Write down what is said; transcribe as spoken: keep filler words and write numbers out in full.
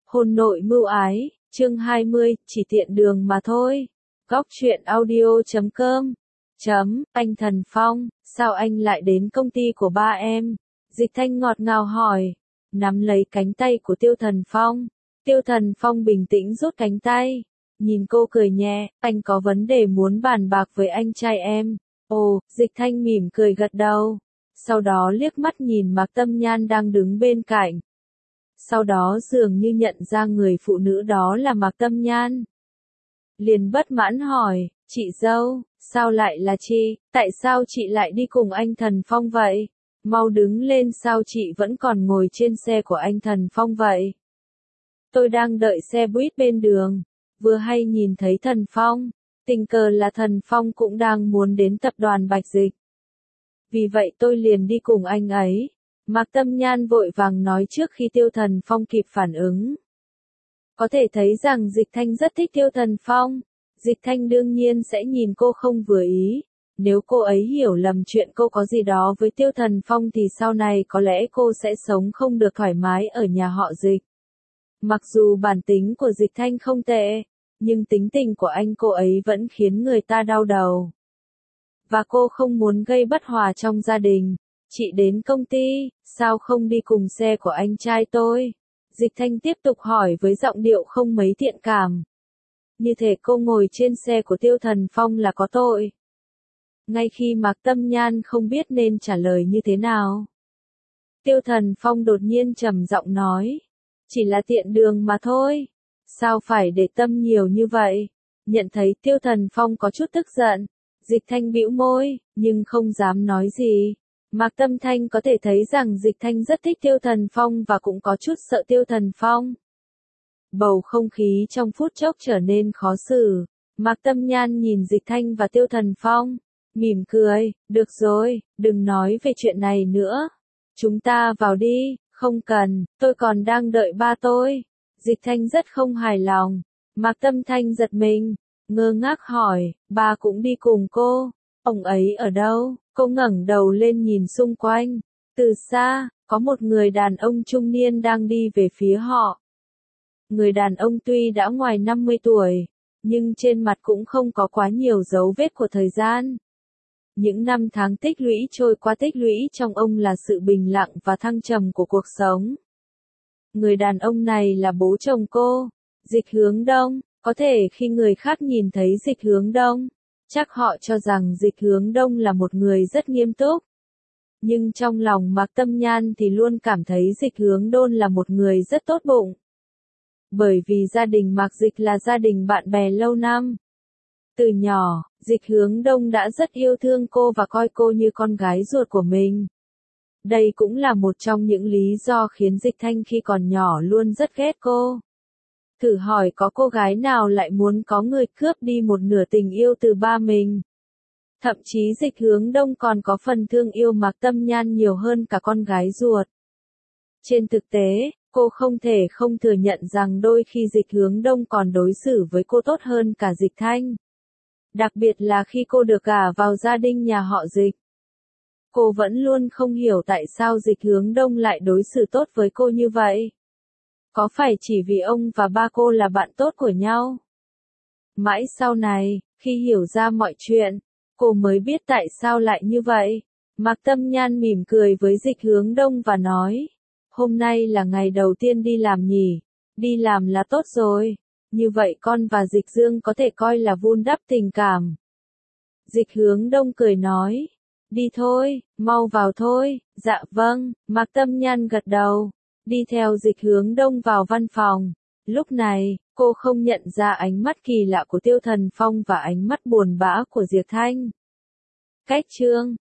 Hôn nội mưu ái, chương hai mươi, chỉ tiện đường mà thôi. Góc truyện audio chấm com. Chấm, anh Thần Phong, sao anh lại đến công ty của ba em? Dịch Thanh ngọt ngào hỏi, nắm lấy cánh tay của Tiêu Thần Phong. Tiêu Thần Phong bình tĩnh rút cánh tay, nhìn cô cười nhẹ, anh có vấn đề muốn bàn bạc với anh trai em. Ồ, Dịch Thanh mỉm cười gật đầu, sau đó liếc mắt nhìn Mạc Tâm Nhan đang đứng bên cạnh. Sau đó dường như nhận ra người phụ nữ đó là Mạc Tâm Nhan. Liền bất mãn hỏi, chị dâu, sao lại là chị, tại sao chị lại đi cùng anh Thần Phong vậy? Mau đứng lên, sao chị vẫn còn ngồi trên xe của anh Thần Phong vậy? Tôi đang đợi xe buýt bên đường, vừa hay nhìn thấy Thần Phong, tình cờ là Thần Phong cũng đang muốn đến tập đoàn Bạch Dịch. Vì vậy tôi liền đi cùng anh ấy. Mạc Tâm Nhan vội vàng nói trước khi Tiêu Thần Phong kịp phản ứng. Có thể thấy rằng Dịch Thanh rất thích Tiêu Thần Phong. Dịch Thanh đương nhiên sẽ nhìn cô không vừa ý. Nếu cô ấy hiểu lầm chuyện cô có gì đó với Tiêu Thần Phong thì sau này có lẽ cô sẽ sống không được thoải mái ở nhà họ Dịch. Mặc dù bản tính của Dịch Thanh không tệ, nhưng tính tình của anh cô ấy vẫn khiến người ta đau đầu. Và cô không muốn gây bất hòa trong gia đình. Chị đến công ty, sao không đi cùng xe của anh trai tôi? Dịch Thanh tiếp tục hỏi với giọng điệu không mấy thiện cảm. Như thể cô ngồi trên xe của Tiêu Thần Phong là có tội. Ngay khi Mạc Tâm Nhan không biết nên trả lời như thế nào, Tiêu Thần Phong đột nhiên trầm giọng nói, chỉ là tiện đường mà thôi, sao phải để tâm nhiều như vậy? Nhận thấy Tiêu Thần Phong có chút tức giận, Dịch Thanh bĩu môi, nhưng không dám nói gì. Mạc Tâm Thanh có thể thấy rằng Dịch Thanh rất thích Tiêu Thần Phong và cũng có chút sợ Tiêu Thần Phong. Bầu không khí trong phút chốc trở nên khó xử. Mạc Tâm Nhan nhìn Dịch Thanh và Tiêu Thần Phong, mỉm cười, được rồi, đừng nói về chuyện này nữa. Chúng ta vào đi, không cần, tôi còn đang đợi ba tôi. Dịch Thanh rất không hài lòng. Mạc Tâm Thanh giật mình, ngơ ngác hỏi, ba cũng đi cùng cô, ông ấy ở đâu? Cô ngẩng đầu lên nhìn xung quanh. Từ xa, có một người đàn ông trung niên đang đi về phía họ. Người đàn ông tuy đã ngoài năm mươi tuổi, nhưng trên mặt cũng không có quá nhiều dấu vết của thời gian. Những năm tháng tích lũy trôi qua tích lũy trong ông là sự bình lặng và thăng trầm của cuộc sống. Người đàn ông này là bố chồng cô, Dịch Hướng Đông. Có thể khi người khác nhìn thấy Dịch Hướng Đông, chắc họ cho rằng Dịch Hướng Đông là một người rất nghiêm túc. Nhưng trong lòng Mạc Tâm Nhan thì luôn cảm thấy Dịch Hướng Đông là một người rất tốt bụng. Bởi vì gia đình Mạc Dịch là gia đình bạn bè lâu năm. Từ nhỏ, Dịch Hướng Đông đã rất yêu thương cô và coi cô như con gái ruột của mình. Đây cũng là một trong những lý do khiến Dịch Thanh khi còn nhỏ luôn rất ghét cô. Thử hỏi có cô gái nào lại muốn có người cướp đi một nửa tình yêu từ ba mình. Thậm chí Dịch Hướng Đông còn có phần thương yêu Mạc Tâm Nhan nhiều hơn cả con gái ruột. Trên thực tế, cô không thể không thừa nhận rằng đôi khi Dịch Hướng Đông còn đối xử với cô tốt hơn cả Dịch Thanh. Đặc biệt là khi cô được gả vào gia đình nhà họ Dịch. Cô vẫn luôn không hiểu tại sao Dịch Hướng Đông lại đối xử tốt với cô như vậy. Có phải chỉ vì ông và ba cô là bạn tốt của nhau? Mãi sau này, khi hiểu ra mọi chuyện, cô mới biết tại sao lại như vậy. Mạc Tâm Nhan mỉm cười với Dịch Hướng Đông và nói, hôm nay là ngày đầu tiên đi làm nhỉ, đi làm là tốt rồi, như vậy con và Dịch Dương có thể coi là vun đắp tình cảm. Dịch Hướng Đông cười nói, đi thôi, mau vào thôi, dạ vâng, Mạc Tâm Nhan gật đầu. Đi theo Dịch Hướng Đông vào văn phòng. Lúc này, cô không nhận ra ánh mắt kỳ lạ của Tiêu Thần Phong và ánh mắt buồn bã của Diệp Thanh. Cách chương